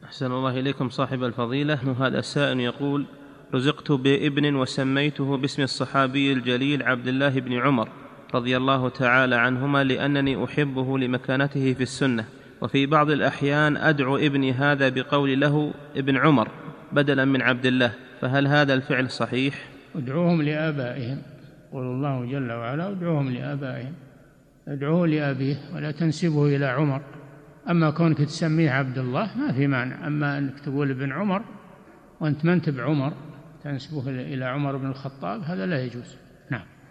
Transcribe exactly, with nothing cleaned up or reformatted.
أحسن الله إليكم صاحب الفضيلة. وهذا السائل يقول: رزقت بابن وسميته باسم الصحابي الجليل عبد الله بن عمر رضي الله تعالى عنهما لأنني أحبه لمكانته في السنة، وفي بعض الأحيان أدعو ابني هذا بقول له ابن عمر بدلا من عبد الله، فهل هذا الفعل صحيح؟ ادعوهم لآبائهم، قول الله جل وعلا: ادعوهم لآبائهم، ادعوه لأبيه ولا تنسبه إلى عمر. أما كونك تسميه عبد الله ما في معنى، أما أنك تقول ابن عمر وأنت ما أنت بعمر تنسبه إلى عمر بن الخطاب هذا لا يجوز.